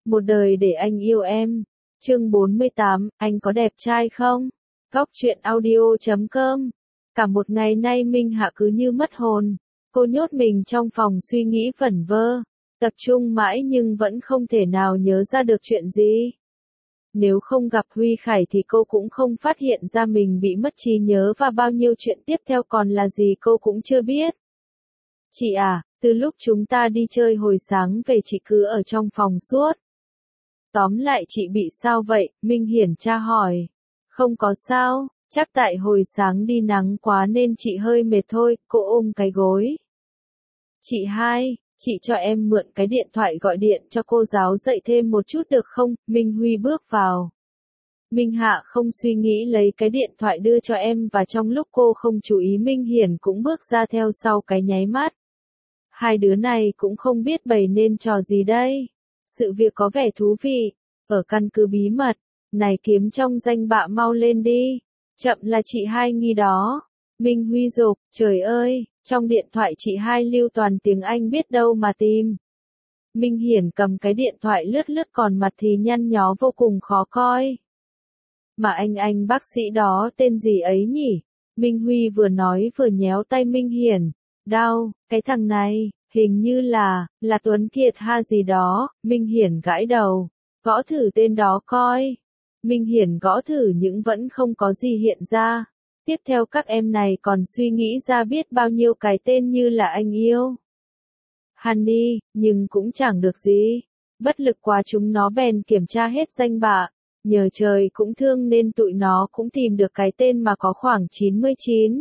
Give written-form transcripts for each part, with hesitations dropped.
Một đời để anh yêu em. Chương 48, anh có đẹp trai không? Góc truyện audio.com. Cả một ngày nay Minh Hạ cứ như mất hồn. Cô nhốt mình trong phòng suy nghĩ vẩn vơ. Tập trung mãi nhưng vẫn không thể nào nhớ ra được chuyện gì. Nếu không gặp Huy Khải thì cô cũng không phát hiện ra mình bị mất trí nhớ và bao nhiêu chuyện tiếp theo còn là gì cô cũng chưa biết. Chị à, từ lúc chúng ta đi chơi hồi sáng về chị cứ ở trong phòng suốt. Tóm lại chị bị sao vậy? Minh Hiển tra hỏi. Không có sao, chắc tại hồi sáng đi nắng quá nên chị hơi mệt thôi, cô ôm cái gối. Chị hai, chị cho em mượn cái điện thoại gọi điện cho cô giáo dạy thêm một chút được không? Minh Huy bước vào. Minh Hạ không suy nghĩ lấy cái điện thoại đưa cho em và trong lúc cô không chú ý Minh Hiển cũng bước ra theo sau cái nháy mắt. Hai đứa này cũng không biết bày nên trò gì đây. Sự việc có vẻ thú vị. Ở căn cứ bí mật. Này kiếm trong danh bạ mau lên đi. Chậm là chị hai nghi đó. Minh Huy rộp, trời ơi, trong điện thoại chị hai lưu toàn tiếng Anh biết đâu mà tìm. Minh Hiển cầm cái điện thoại lướt lướt còn mặt thì nhăn nhó vô cùng khó coi. Mà anh bác sĩ đó tên gì ấy nhỉ? Minh Huy vừa nói vừa nhéo tay Minh Hiển. Đau, cái thằng này, hình như là Tuấn Kiệt ha gì đó. Minh Hiển gãi đầu. Gõ thử tên đó coi. Minh Hiển gõ thử nhưng vẫn không có gì hiện ra. Tiếp theo các em này còn suy nghĩ ra biết bao nhiêu cái tên như là anh yêu. Honey, nhưng cũng chẳng được gì. Bất lực quá chúng nó bèn kiểm tra hết danh bạ. Nhờ trời cũng thương nên tụi nó cũng tìm được cái tên mà có khoảng 99.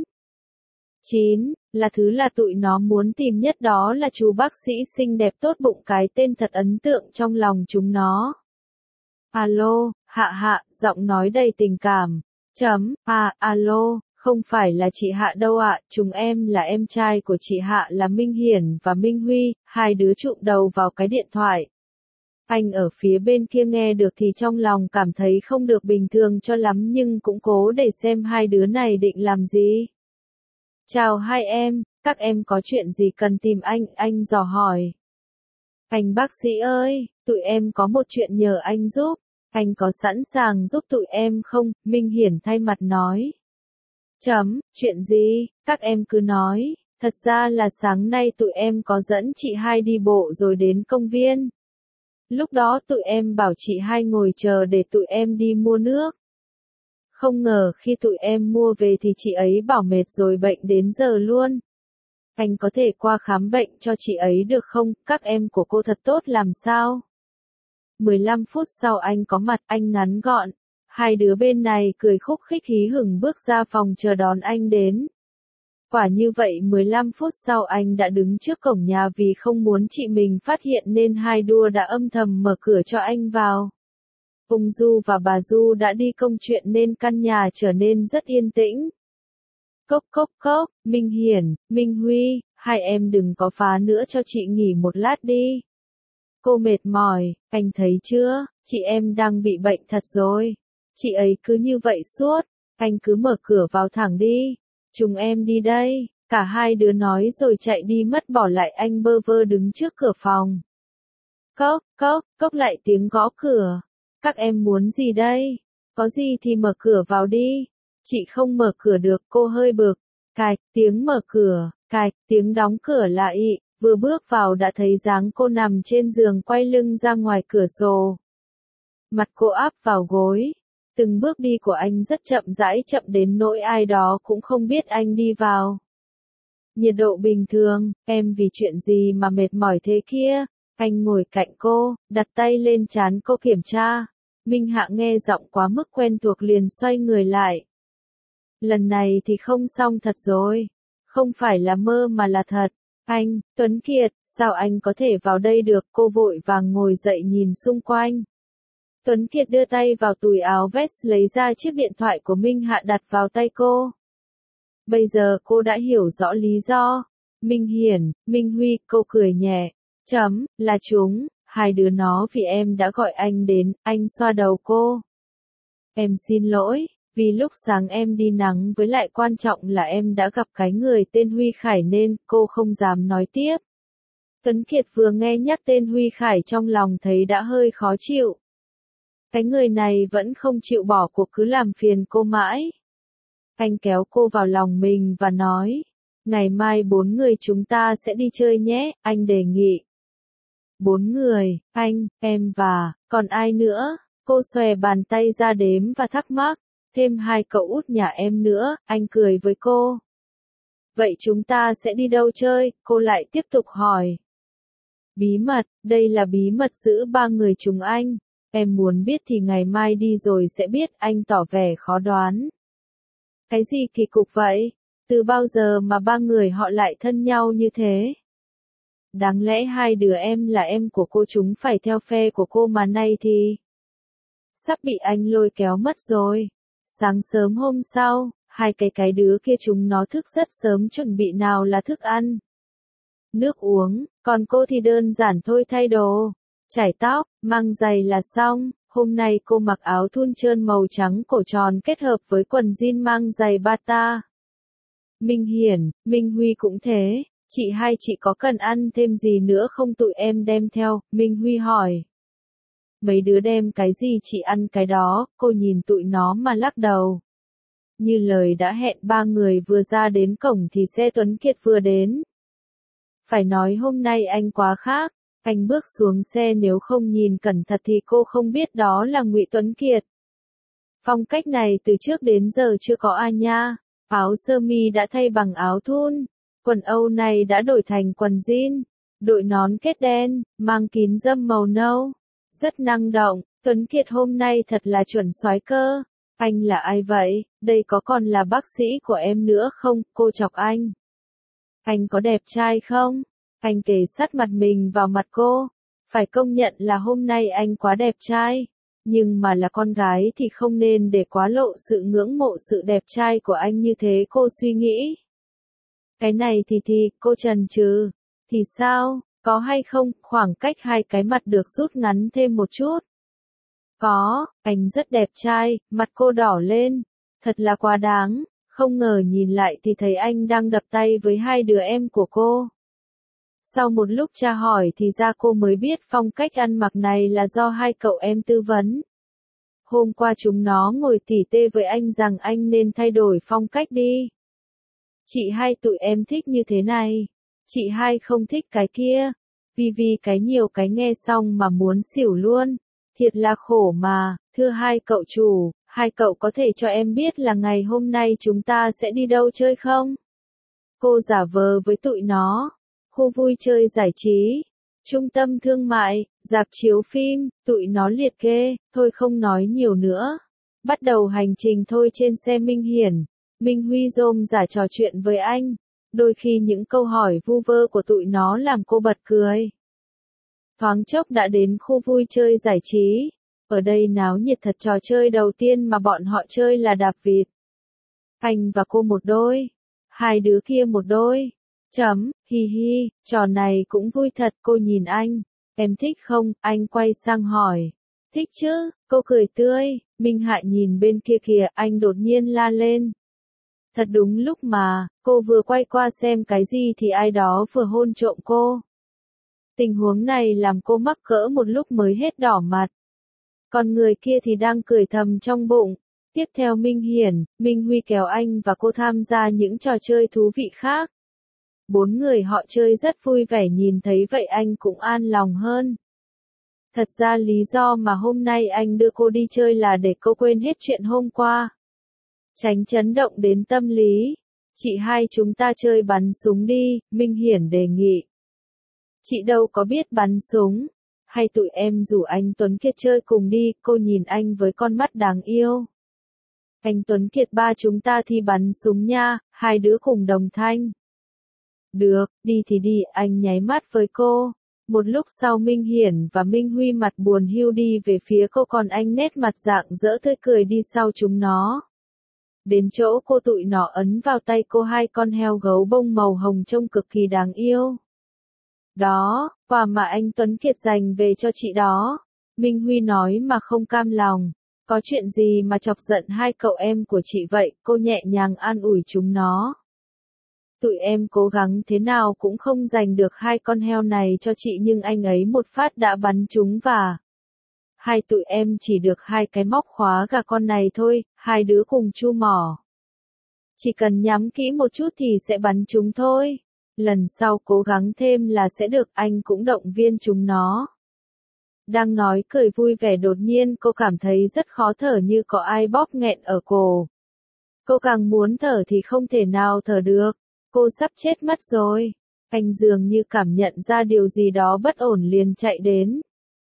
9, là thứ là tụi nó muốn tìm nhất đó là chú bác sĩ xinh đẹp tốt bụng cái tên thật ấn tượng trong lòng chúng nó. Alo, Hạ, giọng nói đầy tình cảm. Alo, không phải là chị Hạ đâu ạ, chúng em là em trai của chị Hạ là Minh Hiển và Minh Huy, hai đứa chụm đầu vào cái điện thoại. Anh ở phía bên kia nghe được thì trong lòng cảm thấy không được bình thường cho lắm nhưng cũng cố để xem hai đứa này định làm gì. Chào hai em, các em có chuyện gì cần tìm anh dò hỏi. Anh bác sĩ ơi, tụi em có một chuyện nhờ anh giúp, anh có sẵn sàng giúp tụi em không? Minh Hiển thay mặt nói. Chuyện gì, các em cứ nói, thật ra là sáng nay tụi em có dẫn chị hai đi bộ rồi đến công viên. Lúc đó tụi em bảo chị hai ngồi chờ để tụi em đi mua nước. Không ngờ khi tụi em mua về thì chị ấy bảo mệt rồi bệnh đến giờ luôn. Anh có thể qua khám bệnh cho chị ấy được không? Các em của cô thật tốt làm sao? 15 phút sau anh có mặt, anh ngắn gọn. Hai đứa bên này cười khúc khích hí hửng bước ra phòng chờ đón anh đến. Quả như vậy 15 phút sau anh đã đứng trước cổng nhà vì không muốn chị mình phát hiện nên hai đua đã âm thầm mở cửa cho anh vào. Ông Du và bà Du đã đi công chuyện nên căn nhà trở nên rất yên tĩnh. Cốc, Minh Hiển, Minh Huy, hai em đừng có phá nữa cho chị nghỉ một lát đi. Cô mệt mỏi, anh thấy chưa, chị em đang bị bệnh thật rồi. Chị ấy cứ như vậy suốt, anh cứ mở cửa vào thẳng đi. Chúng em đi đây, cả hai đứa nói rồi chạy đi mất bỏ lại anh bơ vơ đứng trước cửa phòng. Cốc lại tiếng gõ cửa. Các em muốn gì đây? Có gì thì mở cửa vào đi. Chị không mở cửa được, cô hơi bực. Cạch, tiếng mở cửa, cạch, tiếng đóng cửa lại, vừa bước vào đã thấy dáng cô nằm trên giường quay lưng ra ngoài cửa sổ. Mặt cô áp vào gối. Từng bước đi của anh rất chậm rãi chậm đến nỗi ai đó cũng không biết anh đi vào. Nhiệt độ bình thường, em vì chuyện gì mà mệt mỏi thế kia? Anh ngồi cạnh cô, đặt tay lên trán cô kiểm tra. Minh Hạ nghe giọng quá mức quen thuộc liền xoay người lại. Lần này thì không xong thật rồi. Không phải là mơ mà là thật. Anh, Tuấn Kiệt, sao anh có thể vào đây được? Cô vội vàng ngồi dậy nhìn xung quanh. Tuấn Kiệt đưa tay vào túi áo vest lấy ra chiếc điện thoại của Minh Hạ đặt vào tay cô. Bây giờ cô đã hiểu rõ lý do. Minh Hiển, Minh Huy, cô cười nhẹ. Là chúng, hai đứa nó vì em đã gọi anh đến, anh xoa đầu cô. Em xin lỗi, vì lúc sáng em đi nắng với lại quan trọng là em đã gặp cái người tên Huy Khải nên cô không dám nói tiếp. Tuấn Kiệt vừa nghe nhắc tên Huy Khải trong lòng thấy đã hơi khó chịu. Cái người này vẫn không chịu bỏ cuộc cứ làm phiền cô mãi. Anh kéo cô vào lòng mình và nói, ngày mai 4 người chúng ta sẽ đi chơi nhé, anh đề nghị. 4 người, anh, em và, còn ai nữa? Cô xòe bàn tay ra đếm và thắc mắc, thêm 2 cậu út nhà em nữa, anh cười với cô. Vậy chúng ta sẽ đi đâu chơi? Cô lại tiếp tục hỏi. Bí mật, đây là bí mật giữa 3 người chúng anh. Em muốn biết thì ngày mai đi rồi sẽ biết, anh tỏ vẻ khó đoán. Cái gì kỳ cục vậy? Từ bao giờ mà 3 người họ lại thân nhau như thế? Đáng lẽ 2 đứa em là em của cô chúng phải theo phe của cô mà nay thì sắp bị anh lôi kéo mất rồi. Sáng sớm hôm sau, 2 cái đứa kia chúng nó thức rất sớm chuẩn bị nào là thức ăn, nước uống, còn cô thì đơn giản thôi, thay đồ, chải tóc, mang giày là xong. Hôm nay cô mặc áo thun trơn màu trắng cổ tròn kết hợp với quần jean mang giày bata. Minh Hiển, Minh Huy cũng thế. Chị hai chị có cần ăn thêm gì nữa không, tụi em đem theo, Minh Huy hỏi. Mấy đứa đem cái gì chị ăn cái đó, cô nhìn tụi nó mà lắc đầu. Như lời đã hẹn, 3 người vừa ra đến cổng thì xe Tuấn Kiệt vừa đến. Phải nói hôm nay anh quá khác, anh bước xuống xe nếu không nhìn cẩn thận thì cô không biết đó là Ngụy Tuấn Kiệt. Phong cách này từ trước đến giờ chưa có ai nha, áo sơ mi đã thay bằng áo thun. Quần âu này đã đổi thành quần jean, đội nón kết đen, mang kín râm màu nâu. Rất năng động, Tuấn Kiệt hôm nay thật là chuẩn soái cơ. Anh là ai vậy? Đây có còn là bác sĩ của em nữa không? Cô chọc anh. Anh có đẹp trai không? Anh kề sát mặt mình vào mặt cô. Phải công nhận là hôm nay anh quá đẹp trai. Nhưng mà là con gái thì không nên để quá lộ sự ngưỡng mộ sự đẹp trai của anh như thế, cô suy nghĩ. Cái này thì cô chần chừ. Thì sao, có hay không, khoảng cách 2 cái mặt được rút ngắn thêm một chút. Có, anh rất đẹp trai, mặt cô đỏ lên. Thật là quá đáng, không ngờ nhìn lại thì thấy anh đang đập tay với 2 đứa em của cô. Sau một lúc tra hỏi thì ra cô mới biết phong cách ăn mặc này là do 2 cậu em tư vấn. Hôm qua chúng nó ngồi tỉ tê với anh rằng anh nên thay đổi phong cách đi. Chị hai tụi em thích như thế này. Chị hai không thích cái kia. Vì cái nhiều cái nghe xong mà muốn xỉu luôn. Thiệt là khổ mà, thưa 2 cậu chủ, 2 cậu có thể cho em biết là ngày hôm nay chúng ta sẽ đi đâu chơi không? Cô giả vờ với tụi nó. Khu vui chơi giải trí, trung tâm thương mại, rạp chiếu phim, tụi nó liệt kê, thôi không nói nhiều nữa. Bắt đầu hành trình thôi. Trên xe Minh Hiển, Minh Huy rôm rả trò chuyện với anh. Đôi khi những câu hỏi vu vơ của tụi nó làm cô bật cười. Thoáng chốc đã đến khu vui chơi giải trí. Ở đây náo nhiệt thật, trò chơi đầu tiên mà bọn họ chơi là đạp vịt. Anh và cô một đôi, 2 đứa kia một đôi. Hi hi, trò này cũng vui thật, cô nhìn anh. Em thích không? Anh quay sang hỏi. Thích chứ, cô cười tươi. Minh Hại nhìn bên kia kìa, anh đột nhiên la lên. Thật đúng lúc mà, cô vừa quay qua xem cái gì thì ai đó vừa hôn trộm cô. Tình huống này làm cô mắc cỡ một lúc mới hết đỏ mặt. Còn người kia thì đang cười thầm trong bụng. Tiếp theo Minh Hiển, Minh Huy kéo anh và cô tham gia những trò chơi thú vị khác. 4 người họ chơi rất vui vẻ, nhìn thấy vậy anh cũng an lòng hơn. Thật ra lý do mà hôm nay anh đưa cô đi chơi là để cô quên hết chuyện hôm qua. Tránh chấn động đến tâm lý. Chị hai chúng ta chơi bắn súng đi, Minh Hiển đề nghị. Chị đâu có biết bắn súng. Hay tụi em rủ anh Tuấn Kiệt chơi cùng đi, cô nhìn anh với con mắt đáng yêu. Anh Tuấn Kiệt, 3 chúng ta thi bắn súng nha, 2 đứa cùng đồng thanh. Được, đi thì đi, anh nháy mắt với cô. Một lúc sau Minh Hiển và Minh Huy mặt buồn hiu đi về phía cô, còn anh nét mặt rạng rỡ tươi cười đi sau chúng nó. Đến chỗ cô, tụi nó ấn vào tay cô 2 con heo gấu bông màu hồng trông cực kỳ đáng yêu. Đó, quà mà anh Tuấn Kiệt dành về cho chị đó. Minh Huy nói mà không cam lòng. Có chuyện gì mà chọc giận 2 cậu em của chị vậy? Cô nhẹ nhàng an ủi chúng nó. Tụi em cố gắng thế nào cũng không giành được 2 con heo này cho chị nhưng anh ấy một phát đã bắn chúng và hai tụi em chỉ được 2 cái móc khóa gà con này thôi, 2 đứa cùng chu mỏ. Chỉ cần nhắm kỹ một chút thì sẽ bắn chúng thôi. Lần sau cố gắng thêm là sẽ được, anh cũng động viên chúng nó. Đang nói cười vui vẻ đột nhiên cô cảm thấy rất khó thở như có ai bóp nghẹn ở cổ. Cô càng muốn thở thì không thể nào thở được. Cô sắp chết mất rồi. Anh dường như cảm nhận ra điều gì đó bất ổn liền chạy đến.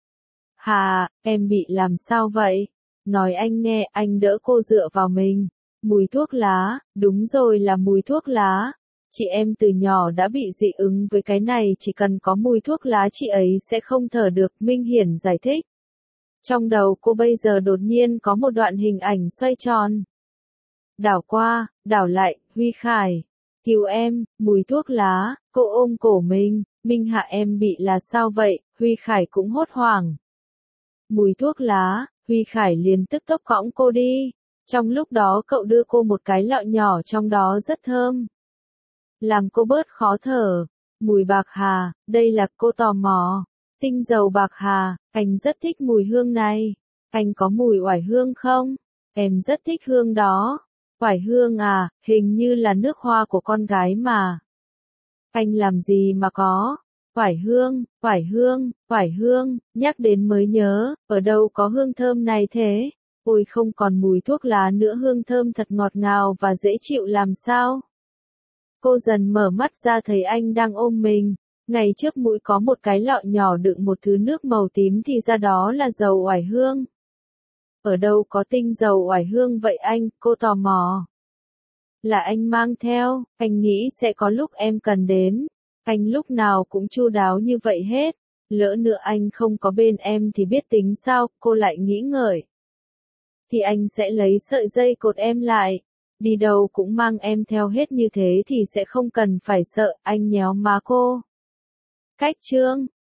Hà, em bị làm sao vậy? Nói anh nghe, anh đỡ cô dựa vào mình. Mùi thuốc lá, đúng rồi là mùi thuốc lá. Chị em từ nhỏ đã bị dị ứng với cái này, chỉ cần có mùi thuốc lá chị ấy sẽ không thở được, Minh Hiển giải thích. Trong đầu cô bây giờ đột nhiên có một đoạn hình ảnh xoay tròn. Đảo qua, đảo lại, Huy Khải. Cứu em, mùi thuốc lá, cô ôm cổ mình, Minh Hạ em bị là sao vậy, Huy Khải cũng hốt hoảng. Mùi thuốc lá, Huy Khải liền tức tốc cõng cô đi. Trong lúc đó cậu đưa cô một cái lọ nhỏ trong đó rất thơm. Làm cô bớt khó thở. Mùi bạc hà, đây là cô tò mò. Tinh dầu bạc hà, anh rất thích mùi hương này. Anh có mùi oải hương không? Em rất thích hương đó. Oải hương à, hình như là nước hoa của con gái mà. Anh làm gì mà có? Oải hương, oải hương, oải hương, nhắc đến mới nhớ, ở đâu có hương thơm này thế? Ôi không còn mùi thuốc lá nữa, hương thơm thật ngọt ngào và dễ chịu làm sao? Cô dần mở mắt ra thấy anh đang ôm mình. Ngày trước mũi có một cái lọ nhỏ đựng một thứ nước màu tím thì ra đó là dầu oải hương. Ở đâu có tinh dầu oải hương vậy anh? Cô tò mò. Là anh mang theo, anh nghĩ sẽ có lúc em cần đến. Anh lúc nào cũng chu đáo như vậy hết. Lỡ nữa anh không có bên em thì biết tính sao, cô lại nghĩ ngợi. Thì anh sẽ lấy sợi dây cột em lại. Đi đâu cũng mang em theo hết như thế thì sẽ không cần phải sợ, anh nhéo má cô. Cách chương